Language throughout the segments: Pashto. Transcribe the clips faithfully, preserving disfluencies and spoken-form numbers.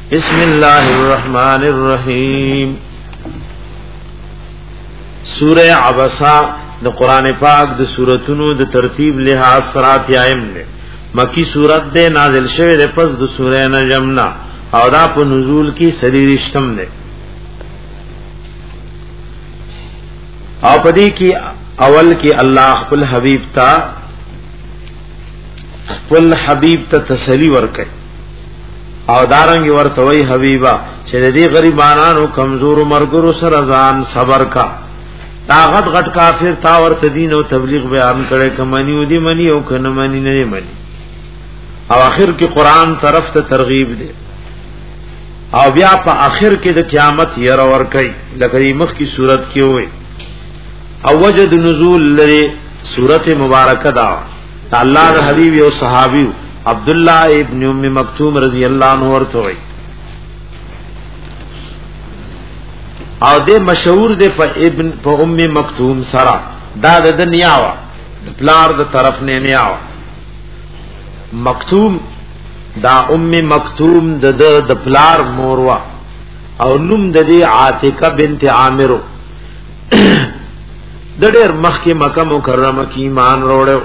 بسم الله الرحمن الرحیم. سورہ عبسہ د قران پاک د سوراتونو د ترتیب لحاظ سرات یایم ده. مکی سورت ده نازل شوه د پس د سورہ نجم نا او دا په نزول کی سری رشتم ده. او پدې کی اول کی الله خپل حبیب تا خپل حبیب ته تسلی ورکړي او دارنګ ورته وی حبیبا چې دې غریبانو کمزور مرګرو سره ځان صبر کا. دا غټ غټ کافر تا ورته دین او تبلیغ بیان کړي کمنی ودی منی او کنه منی نه منی. او اخر کې قران طرف ته ترغیب دی او بیا په اخر کې د قیامت ير ور کوي لکه مخ کی صورت کې وي. او وجد نزول لري سورته مبارکه دا الله د حبیب او صحابي عبد الله ابن ام مکتوم رضی الله عنه ورته وي او دې مشهور دې په ابن په ام مکتوم سره دا د دنیا وا پلار د طرف نه نیاو مکتوم دا ام مکتوم د د پلار موروا او نوم د دې عاتقه بنت عامر د ډېر مخکې مکه مکرمه کې ایمان وروړو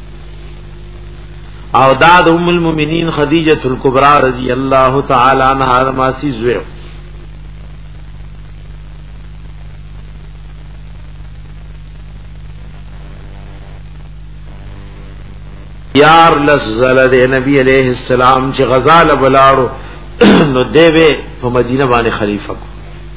او دا د ام المؤمنین خدیجه الکبرى رضی الله تعالی عنها ماسی زوی. یار لزل د نبی علیہ السلام چې غزال بلاړو نو دیوه په مدینه باندې خلیفہ کو.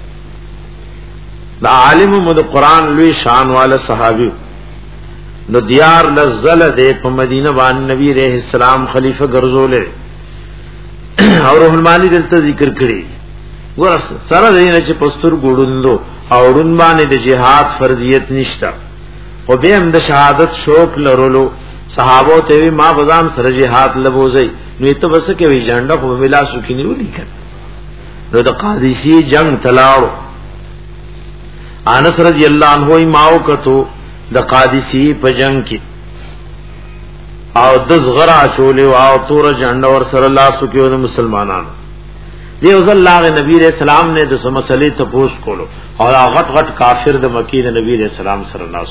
دا عالم مد قران لوی شان والا صحابی نو دیار لزل دے په مدینه باندې نبی علیہ السلام خلیفہ ګرځولې او روح المانی دلته ذکر کړی ورس سره دینه چې پستر ګوډوندو او ورن باندې د جهاد فرضیت نشتا او به هم د شهادت شوق لرلو صحابو ته ما بزام سره جهاد لبوزي نو ته بس کې وی جنډه په ویلا سکینی ولي کړ نو د قادسی جنگ تلاړو انس رضی الله عنه ماو کتو د قادسی په جنگ کې او د زغرا چولې او تور جنډ ور سره الله سکیو د مسلمانانو دی او الله نبی رسول سلام نے د مسلې ته پوښ کولو او غټ غټ کافر د مکی د نبی رسول سلام سره ناس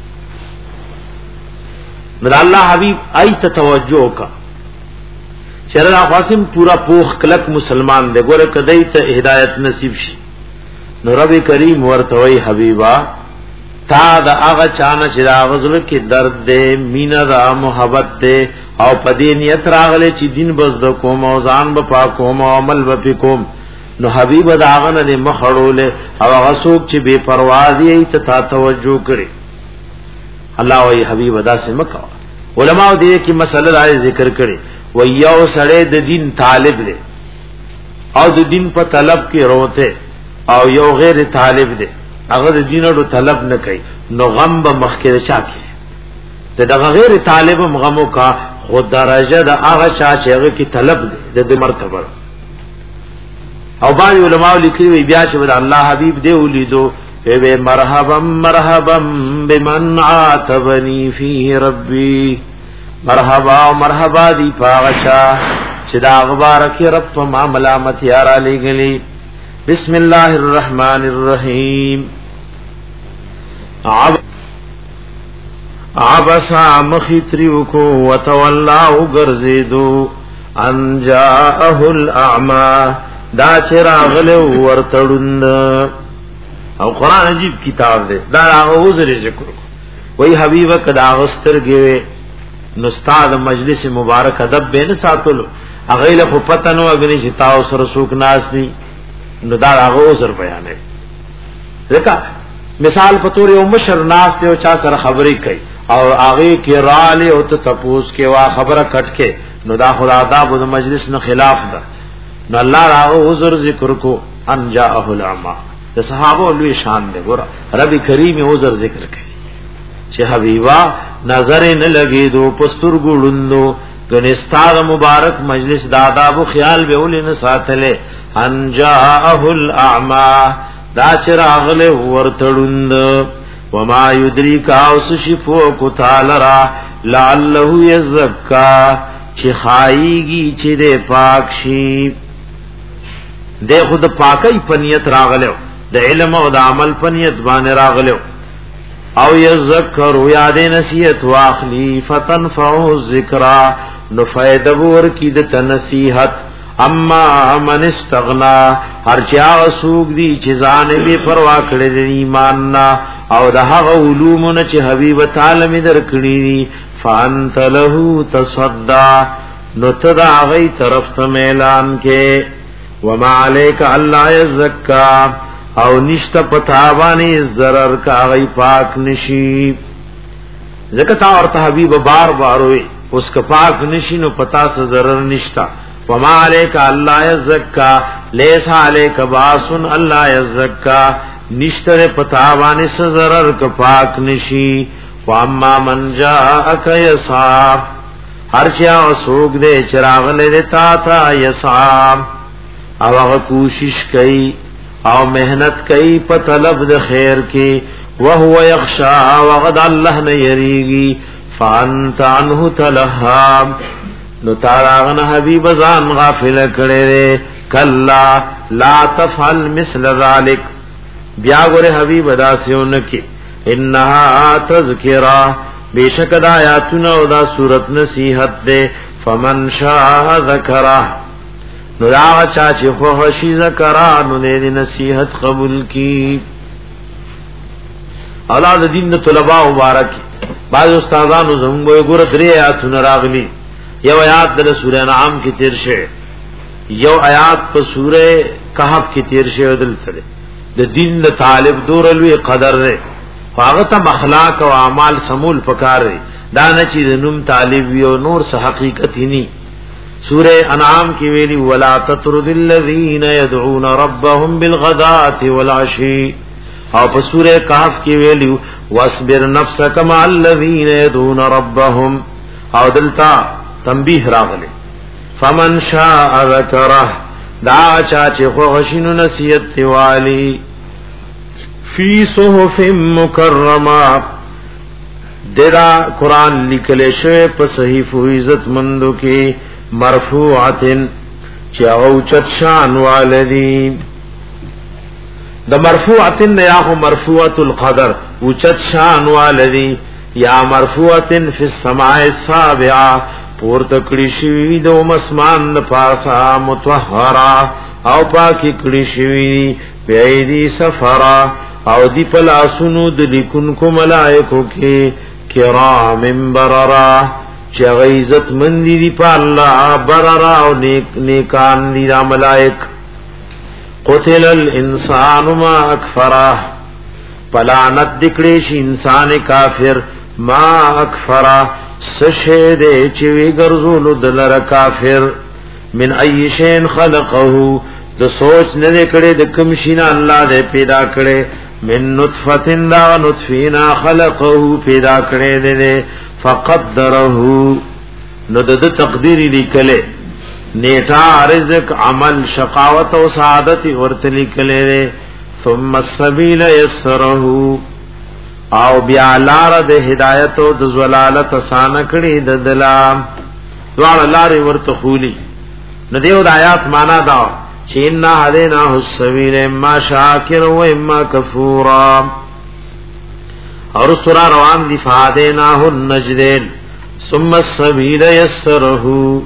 مر الله حبیب ایت توجه کا چرلا قاسم پورا پوخ کلک مسلمان دے ګوره کدی ته هدایت نصیب شي نو رب کریم ورته وی حبیبا تا دا هغه چانه چې دا غزل کې درد دې مینا دا محبت دې او پدې نیت راغله چې دین بس د کوم او ځان به پاک کوم او عمل به کوم نو حبیب دا هغه نه مخړول او هغه څوک چې بے پروا دي ته تا توجه کړي الله وی حبیب ادا سے مکه علماء دې کې مسله راځي ذکر کړي و یو سړی د دین طالب دی او د دین په طلب کې روته او یو غیر طالب دی هغه د دینړو طلب نه کوي نو غم به مخکې چا کې ته دغه غیر طالب غمو کا خود درجه د هغه چا چې هغه کې طلب دی د مرتبه او باندې علماء لیکلي بیا چې الله حبیب دی ولیدو اے مرحبا مرحبا بمن عاتبنی فی ربی مرحبا مرحبا دی پاغشا چې دا غبار کې رب په ما ملامت یار علی گلی. بسم الله الرحمن الرحیم. عبسا مخیتریو کو وتولاو گرزیدو ان جاءه الاعمى دا چراغله ورتړوند او قران عجیب کتاب دی دا هغه وزر ذکر وای حبیب کدا غسترګې نو استاد مجلس مبارک ادب به نه ساتلو هغه له پته نو اغنی چې تاسو سره سوق ناس ني نو دا هغه وزر بیان دی ځکه مثال په تور یو مشر ناس ته چا سره خبرې کوي او هغه کې رااله او ته تپوس کې وا خبره کټ کې نو دا خدا آداب د مجلس نه خلاف ده نو الله هغه وزر ذکر کو ان جاءه الاعمى د صحابه لوی شان دی ګور رب کریم عذر ذکر کوي چې حبیبا نظر نه لګي دو پستر ګړندو غنستار مبارک مجلس د آداب او خیال به ولې نه ساتله ان جاءه الاعمى دا چراغله ورتړوند وما يدريك اوس شفو کو تعالی را لعله يزكى چې خایيږي چې د پاک شي د خود پاکی پنیت راغلو د علم او د عمل پنیت باندې راغلو او یذکر یاد نصیحت واخلی فتنفع الذکر نو فائدہ ور کی د تنصیحت اما من استغنا هر چا سوق دی چې ځان به پروا کړی د ایمان نا او د هغه علوم نه چې حبیب تعالی می درکړي فانت له تصدا نو تدا غي طرف ته اعلان کې وما عليك الله يزكى او نشتا پتا باندې zarar کا غي پاک نشي زکتا اور حبیب بار بار وي اس کا پاک نشي نو پتا سے zarar نشتا وما عليك الله يزكى ليس عليك باس الله يزكى نشتر پتا باندې سے zarar کا پاک نشي واما من جاءك يسعى هر چا سوق دے چراغ لے تا تا يسعى او هغه کوشش کوي او محنت کوي په طلب د خیر کې وهو يخشى وغد الله نه يريږي فانت عنه تلهى نو تاراغن حبیب ځان غافل کړي کلا لا تفعل مثل ذلك بیا ګره حبیب داسونه کې انها تذکرہ بیشک دا آیاتونه او دا صورت نصیحت ده فمن شاء ذکرہ نو دا چا چې خو شي ذکرہ نو دې نصیحت قبول کی اولاد دین د طلباء مبارک بعض استادانو زموږ ګور درې آیاتونه راغلي یو آیات د سورہ انعام کی تیر شه یو آیات په سورہ کہف کی تیر شه بدل تل د دین د طالب دورلوی قدر نه هغه ته اخلاق او اعمال سمول پکار دا نه چې د نوم طالب یو نور څه حقیقت ني سورہ انعام کی ویلی ولا تطرد الذين يدعون ربهم بالغداة والعشي او په سورہ کہف کی ویلی واصبر نفسك مع الذين يدعون ربهم او دلتا تنبیه راغله فمن شاء ذکره دا چا چې خو غشینو نصیحت والی فی صحف مکرمه درا قران لیکل شوی په صحیفو عزت مندو کې مرفوعه چې او چت شان والدی د مرفوعه یا هو مرفوعه القدر او چت شان والدی یا مرفوعه فی السماء السابعه پور تکړی شوی د مسمان د پاسا متطهرا او پاکی کړی شوی پیدی سفرا او دی پلاسونو د لیکون کو ملائکو کې کرام بررا چې عزت مندی دی په الله بررا او نیک نیکان دی را ملائک قتل الانسان ما اکفرا پلانت دکړي شي انسان کافر ما اکفرا سشه دې چې وی ګرځول دلر کافر من ای شین خلقه د سوچ نه کړي د کوم شینا الله دې پیدا کړي من نطفه دا نطفینا خلقه پیدا کړي دې فقدره نو د تقدیر لیکله نیټه رزق عمل شقاوت او سعادت ورته لیکله ثم السبيل يسره او بیا لار د هدایت او د زلالت آسان کړي د دلام دوړ لارې ورته خولي نو دیو د آیات معنا دا چې ان هدینا السبیل اما شاکر و اما کفورا اور سورہ روان دی فادیناه النجدین ثم السبیل یسره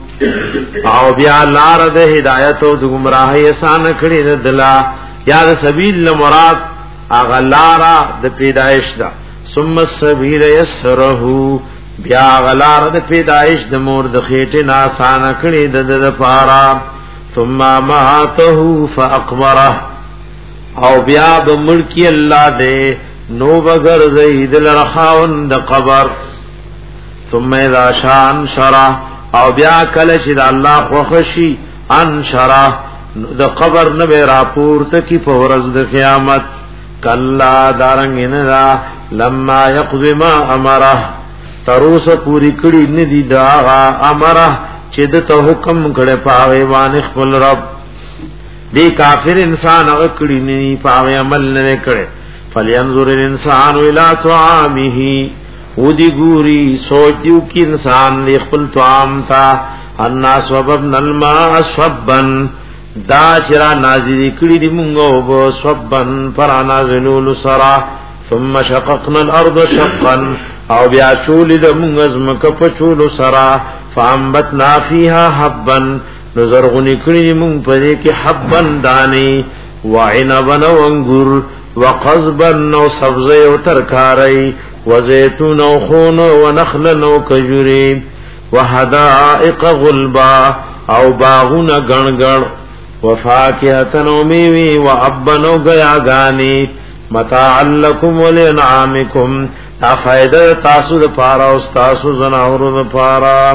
او بیا لار د هدایت او د گمراهی آسان کړي د دلا یا د سبیل مراد اغلارا د پیدائش دا ثم السبیل یسره بیا غلار د پیدائش د مور د خېټه ناسان کړي د د پارا ثم ماته فاقبره او بیا د ملکی الله دې نو بغیر زید لرخاون د قبر ثم اذا شان شرع او بیا کله چې د الله خوښي ان شرع د قبر نه به راپورته کی په ورځ د قیامت کلا دارنګ نه را لما يقضي ما امره تروس پوری کړي ندی دا امره چې د ته حکم کړي پاوي باندې خپل رب دی کافر انسان هغه کړي نه پاوي عمل نه کړي فلينظر الانسان الى طعامه ودی ګوري سوچ دیو کې انسان خپل طعام تا الناس وبن الماء صبا دا چرا نازلی کړي دی مونږ او صبن پر نازلول سرا ثم شققنا الارض شقا او بیا چول د مونږ زمکه په چول سرا فانبتنا فيها حبا نزرغنی کړي مونږ په دې کې حبا دانی وعنبا وانګور وقضبا او سبزه او ترکاری وزيتون او خون ونخل او کجوري وحدائق غلبا او باغونه غنغړ وفاکهه او میوه وابن او غیاغانی متاع لكم ولانعامكم تا فائدہ تاسو د پارا او تاسو زناورو د پارا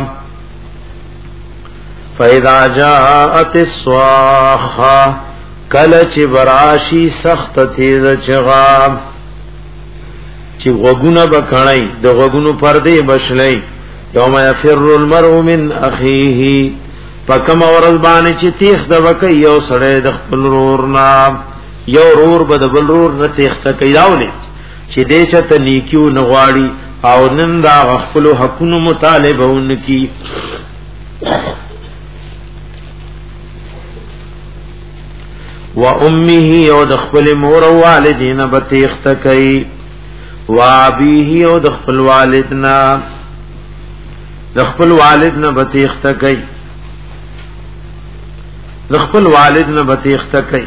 فاذا جاءت الصاخه کل چی براشی سخت تیز چغا چی غوگونا بکنائی دا غوگونو پردے بشلائی یوم یفر المرء من اخیه پکم ورز بانی چی تیخ دا بکی یو سڑے دخپل رورنا یو رور با دبل رور نا تیخ تکی داولی چی دیچا تا نیکیو نغواری او نن دا غخپلو حقونو مطالبه انکی و امه او د خپل مور او والدین بتیخت کوي و ابيه او د خپل والدنا د خپل والدنا بتیخت کوي د خپل والدنا بتیخت کوي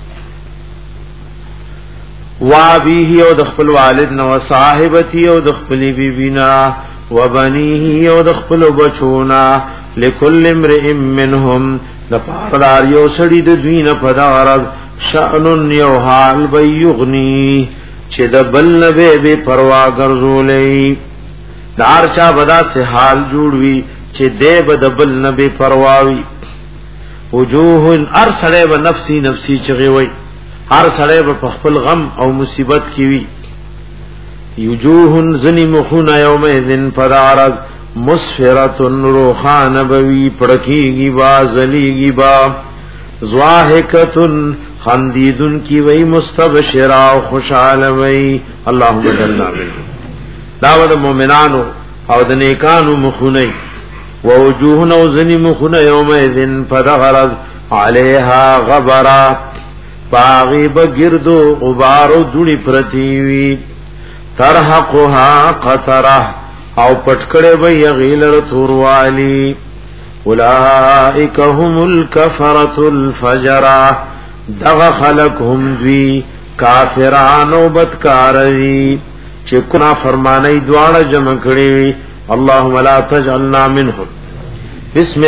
و ابيه او د خپل والدنا و صاحبتي او د خپل بیبینا و بنيه او د خپل بچونا لكل امرئ منهم د پاردار یو سړی د دوینه پدارد شأن یو حال بیغنی چې د بل نبی به پروا ګرځولې دار چا بدا سے حال جوړوي چې دې به د بل نبی پرواوي وجوه ار سړی به نفسي نفسي چغي وي هر سړی به خپل غم او مصیبت کی وي وجوه زنی مخونه یومئذ پدارد مسفرت روخان بوی پڑکیگی با زلیگی با زواحکتن خندیدن کی وی مستبشرا و خوشحال وی اللہم جلنا بلو دعوت مومنانو او دنیکانو مخونی ووجوهن او زنی مخونی یومئذن فدغرز علیہا غبرا باغیب گردو غبارو دنی پرتیوی ترحقها قطرہ او پټکړې به یغیلر توروالی اولائک هم الکفرۃ الفجرہ دغه خلق هم دوی کافران او بدکاری چې کنا فرمانی دواړه جمع کړي اللهم لا تجعلنا منهم بسم